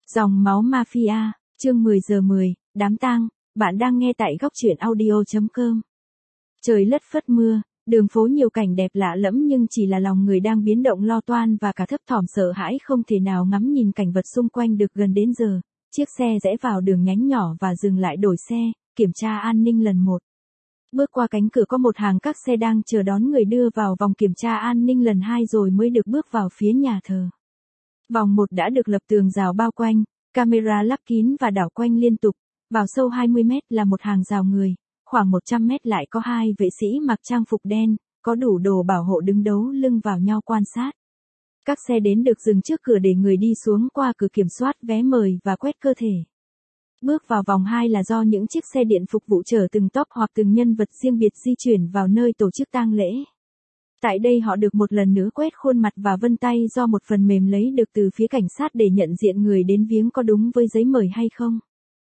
Dòng máu mafia, chương 10 giờ 10, đám tang, bạn đang nghe tại góc truyện audio.com. Trời lất phất mưa, đường phố nhiều cảnh đẹp lạ lẫm nhưng chỉ là lòng người đang biến động lo toan và cả thấp thỏm sợ hãi không thể nào ngắm nhìn cảnh vật xung quanh được gần đến giờ. Chiếc xe rẽ vào đường nhánh nhỏ và dừng lại đổi xe, kiểm tra an ninh lần 1. Bước qua cánh cửa có một hàng các xe đang chờ đón người đưa vào vòng kiểm tra an ninh lần 2 rồi mới được bước vào phía nhà thờ. Vòng 1 đã được lập tường rào bao quanh, camera lắp kín và đảo quanh liên tục. Vào sâu 20 mét là một hàng rào người, khoảng 100 mét lại có 2 vệ sĩ mặc trang phục đen, có đủ đồ bảo hộ đứng đấu lưng vào nhau quan sát. Các xe đến được dừng trước cửa để người đi xuống qua cửa kiểm soát vé mời và quét cơ thể. Bước vào vòng 2 là do những chiếc xe điện phục vụ chở từng top hoặc từng nhân vật riêng biệt di chuyển vào nơi tổ chức tang lễ. Tại đây họ được một lần nữa quét khuôn mặt và vân tay do một phần mềm lấy được từ phía cảnh sát để nhận diện người đến viếng có đúng với giấy mời hay không.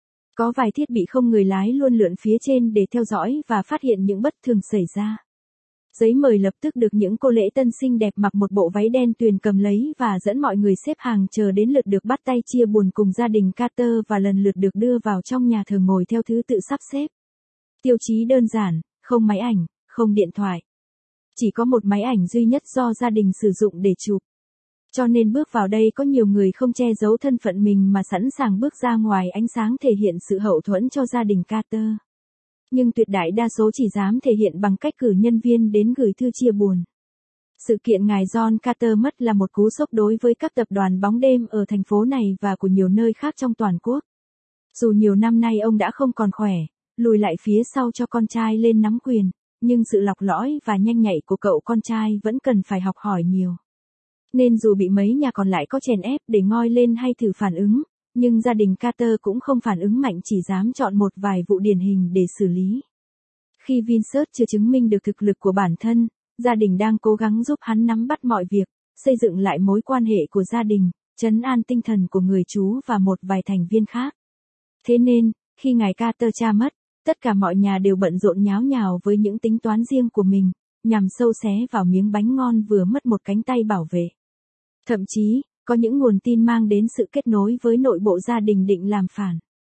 Có vài thiết bị không người lái luôn lượn phía trên để theo dõi và phát hiện những bất thường xảy ra. Giấy mời lập tức được những cô lễ tân xinh đẹp mặc một bộ váy đen tuyền cầm lấy và dẫn mọi người xếp hàng chờ đến lượt được bắt tay chia buồn cùng gia đình Carter và lần lượt được đưa vào trong nhà thờ ngồi theo thứ tự sắp xếp. Tiêu chí đơn giản, không máy ảnh, không điện thoại. Chỉ có một máy ảnh duy nhất do gia đình sử dụng để chụp. Cho nên bước vào đây có nhiều người không che giấu thân phận mình mà sẵn sàng bước ra ngoài ánh sáng thể hiện sự hậu thuẫn cho gia đình Carter. Nhưng tuyệt đại đa số chỉ dám thể hiện bằng cách cử nhân viên đến gửi thư chia buồn. Sự kiện ngài John Carter mất là một cú sốc đối với các tập đoàn bóng đêm ở thành phố này và của nhiều nơi khác trong toàn quốc. Dù nhiều năm nay ông đã không còn khỏe, lùi lại phía sau cho con trai lên nắm quyền, nhưng sự lọc lõi và nhanh nhạy của cậu con trai vẫn cần phải học hỏi nhiều. Nên dù bị mấy nhà còn lại có chèn ép để ngoi lên hay thử phản ứng, nhưng gia đình Carter cũng không phản ứng mạnh, chỉ dám chọn một vài vụ điển hình để xử lý. Khi Vincent chưa chứng minh được thực lực của bản thân, gia đình đang cố gắng giúp hắn nắm bắt mọi việc, xây dựng lại mối quan hệ của gia đình, trấn an tinh thần của người chú và một vài thành viên khác. Thế nên, khi ngài Carter cha mất, tất cả mọi nhà đều bận rộn nháo nhào với những tính toán riêng của mình, nhằm xâu xé vào miếng bánh ngon vừa mất một cánh tay bảo vệ. Thậm chí, có những nguồn tin mang đến sự kết nối với nội bộ gia đình định làm phản.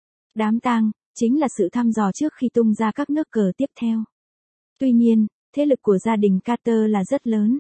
Đám tang chính là sự thăm dò trước khi tung ra các nước cờ tiếp theo. Tuy nhiên, thế lực của gia đình Carter là rất lớn.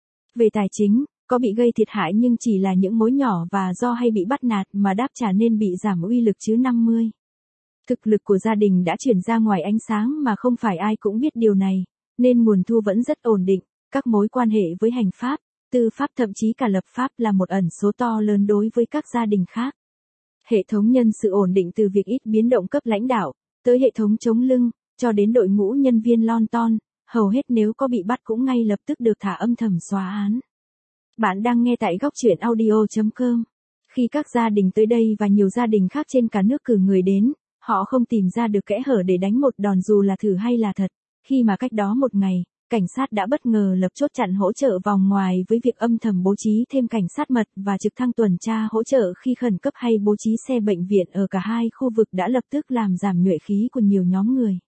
Về tài chính, có bị gây thiệt hại nhưng chỉ là những mối nhỏ và do hay bị bắt nạt mà đáp trả nên bị giảm uy lực chứ 50. Thực lực của gia đình đã chuyển ra ngoài ánh sáng mà không phải ai cũng biết điều này, nên nguồn thu vẫn rất ổn định, các mối quan hệ với hành pháp, tư pháp thậm chí cả lập pháp là một ẩn số to lớn đối với các gia đình khác. Hệ thống nhân sự ổn định từ việc ít biến động cấp lãnh đạo, tới hệ thống chống lưng, cho đến đội ngũ nhân viên lon ton, hầu hết nếu có bị bắt cũng ngay lập tức được thả âm thầm xóa án. Bạn đang nghe tại góc truyện audio.com. Khi các gia đình tới đây và nhiều gia đình khác trên cả nước cử người đến, họ không tìm ra được kẽ hở để đánh một đòn dù là thử hay là thật, khi mà cách đó một ngày, cảnh sát đã bất ngờ lập chốt chặn hỗ trợ vòng ngoài với việc âm thầm bố trí thêm cảnh sát mật và trực thăng tuần tra hỗ trợ khi khẩn cấp hay bố trí xe bệnh viện ở cả hai khu vực đã lập tức làm giảm nhuệ khí của nhiều nhóm người.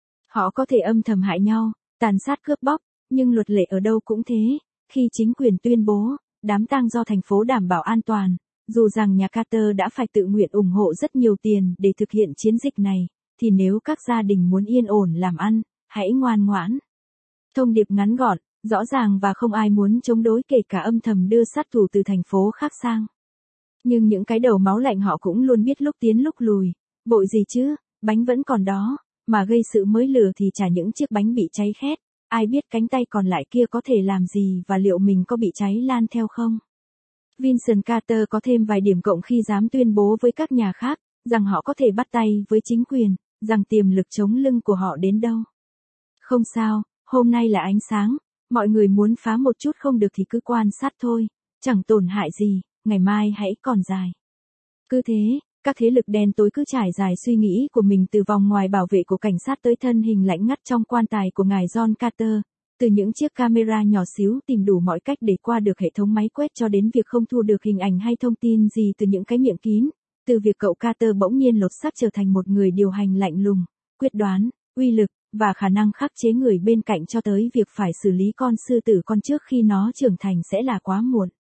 Họ có thể âm thầm hại nhau, tàn sát cướp bóc, nhưng luật lệ ở đâu cũng thế, khi chính quyền tuyên bố, đám tang do thành phố đảm bảo an toàn, dù rằng nhà Carter đã phải tự nguyện ủng hộ rất nhiều tiền để thực hiện chiến dịch này, thì nếu các gia đình muốn yên ổn làm ăn, hãy ngoan ngoãn. Thông điệp ngắn gọn, rõ ràng và không ai muốn chống đối kể cả âm thầm đưa sát thủ từ thành phố khác sang. Nhưng những cái đầu máu lạnh họ cũng luôn biết lúc tiến lúc lùi, vội gì chứ, bánh vẫn còn đó, mà gây sự mới lừa thì chả những chiếc bánh bị cháy khét, ai biết cánh tay còn lại kia có thể làm gì và liệu mình có bị cháy lan theo không? Vincent Carter có thêm vài điểm cộng khi dám tuyên bố với các nhà khác, rằng họ có thể bắt tay với chính quyền, rằng tiềm lực chống lưng của họ đến đâu. Không sao, hôm nay là ánh sáng, mọi người muốn phá một chút không được thì cứ quan sát thôi, chẳng tổn hại gì, ngày mai hãy còn dài. Cứ thế, các thế lực đen tối cứ trải dài suy nghĩ của mình từ vòng ngoài bảo vệ của cảnh sát tới thân hình lạnh ngắt trong quan tài của ngài John Carter, từ những chiếc camera nhỏ xíu tìm đủ mọi cách để qua được hệ thống máy quét cho đến việc không thu được hình ảnh hay thông tin gì từ những cái miệng kín, từ việc cậu Carter bỗng nhiên lột xác trở thành một người điều hành lạnh lùng, quyết đoán, uy lực, và khả năng khắc chế người bên cạnh cho tới việc phải xử lý con sư tử con trước khi nó trưởng thành sẽ là quá muộn.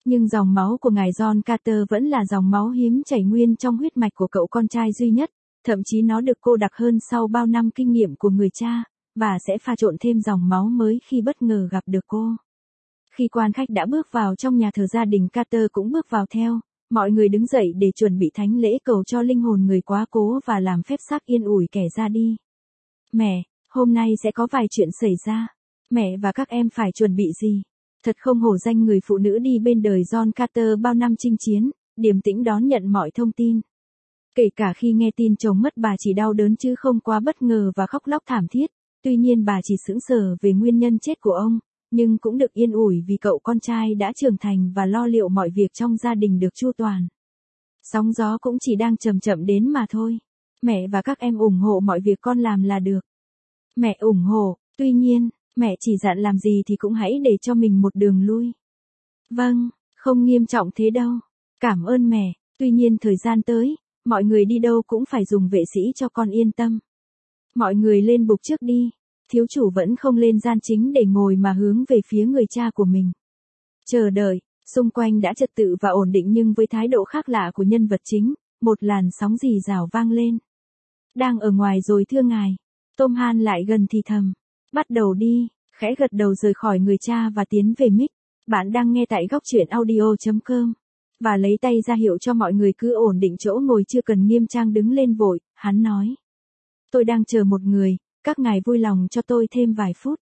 Nhưng dòng máu của ngài John Carter vẫn là dòng máu hiếm chảy nguyên trong huyết mạch của cậu con trai duy nhất, thậm chí nó được cô đặc hơn sau bao năm kinh nghiệm của người cha, và sẽ pha trộn thêm dòng máu mới khi bất ngờ gặp được cô. Khi quan khách đã bước vào trong nhà thờ, gia đình Carter cũng bước vào theo, mọi người đứng dậy để chuẩn bị thánh lễ cầu cho linh hồn người quá cố và làm phép xác yên ủi kẻ ra đi. Mẹ, hôm nay sẽ có vài chuyện xảy ra. Mẹ và các em phải chuẩn bị gì? Thật không hổ danh người phụ nữ đi bên đời John Carter bao năm chinh chiến, điềm tĩnh đón nhận mọi thông tin. Kể cả khi nghe tin chồng mất, bà chỉ đau đớn chứ không quá bất ngờ và khóc lóc thảm thiết. Tuy nhiên bà chỉ sững sờ về nguyên nhân chết của ông, nhưng cũng được yên ủi vì cậu con trai đã trưởng thành và lo liệu mọi việc trong gia đình được chu toàn. Sóng gió cũng chỉ đang chậm chậm đến mà thôi. Mẹ và các em ủng hộ mọi việc con làm là được. Mẹ ủng hộ, tuy nhiên, mẹ chỉ dặn làm gì thì cũng hãy để cho mình một đường lui. Vâng, không nghiêm trọng thế đâu. Cảm ơn mẹ, tuy nhiên thời gian tới, mọi người đi đâu cũng phải dùng vệ sĩ cho con yên tâm. Mọi người lên bục trước đi. Thiếu chủ vẫn không lên gian chính để ngồi mà hướng về phía người cha của mình. Chờ đợi, xung quanh đã trật tự và ổn định, nhưng với thái độ khác lạ của nhân vật chính, một làn sóng rì rào vang lên. Đang ở ngoài rồi thưa ngài. Tom Han lại gần thì thầm. Bắt đầu đi, khẽ gật đầu rời khỏi người cha và tiến về mic. Bạn đang nghe tại góc truyện audio.com. Và lấy tay ra hiệu cho mọi người cứ ổn định chỗ ngồi, chưa cần nghiêm trang đứng lên vội, hắn nói. Tôi đang chờ một người, các ngài vui lòng cho tôi thêm vài phút.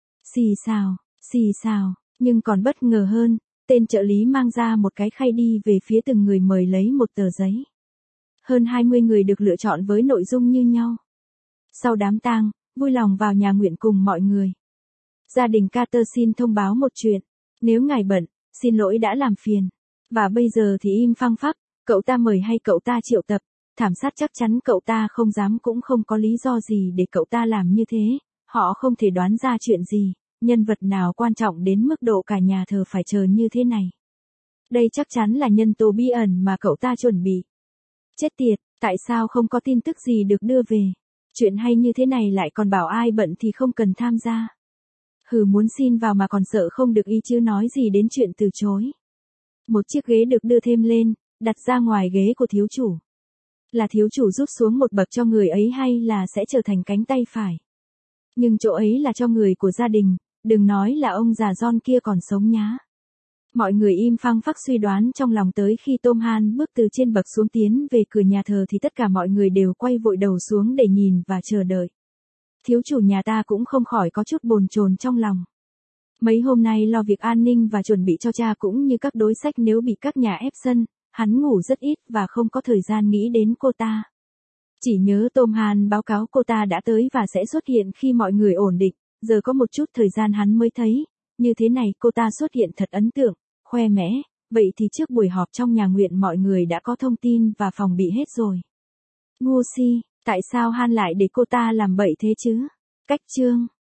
Xì xào, nhưng còn bất ngờ hơn, tên trợ lý mang ra một cái khay đi về phía từng người mời lấy một tờ giấy. Hơn 20 người được lựa chọn với nội dung như nhau. Sau đám tang, vui lòng vào nhà nguyện cùng mọi người. Gia đình Carter xin thông báo một chuyện. Nếu ngài bận, xin lỗi đã làm phiền. Và bây giờ thì im phăng phắc, cậu ta mời hay cậu ta triệu tập. Thảm sát chắc chắn cậu ta không dám, cũng không có lý do gì để cậu ta làm như thế. Họ không thể đoán ra chuyện gì, nhân vật nào quan trọng đến mức độ cả nhà thờ phải chờ như thế này. Đây chắc chắn là nhân tố bí ẩn mà cậu ta chuẩn bị. Chết tiệt, tại sao không có tin tức gì được đưa về? Chuyện hay như thế này lại còn bảo ai bận thì không cần tham gia. Muốn xin vào mà còn sợ không được ý chứ nói gì đến chuyện từ chối. Một chiếc ghế được đưa thêm lên, đặt ra ngoài ghế của thiếu chủ. Là thiếu chủ rút xuống một bậc cho người ấy hay là sẽ trở thành cánh tay phải? Nhưng chỗ ấy là cho người của gia đình, đừng nói là ông già John kia còn sống nhá. Mọi người im phăng phắc suy đoán trong lòng, tới khi Tom Han bước từ trên bậc xuống tiến về cửa nhà thờ thì tất cả mọi người đều quay vội đầu xuống để nhìn và chờ đợi. Thiếu chủ nhà ta cũng không khỏi có chút bồn chồn trong lòng. Mấy hôm nay lo việc an ninh và chuẩn bị cho cha cũng như các đối sách nếu bị các nhà ép sân, hắn ngủ rất ít và không có thời gian nghĩ đến cô ta. Chỉ nhớ Tom Han báo cáo cô ta đã tới và sẽ xuất hiện khi mọi người ổn định, giờ có một chút thời gian hắn mới thấy. Như thế này cô ta xuất hiện thật ấn tượng, khoe mẽ, vậy thì trước buổi họp trong nhà nguyện mọi người đã có thông tin và phòng bị hết rồi. Ngu si, tại sao Han lại để cô ta làm bậy thế chứ? Cách chương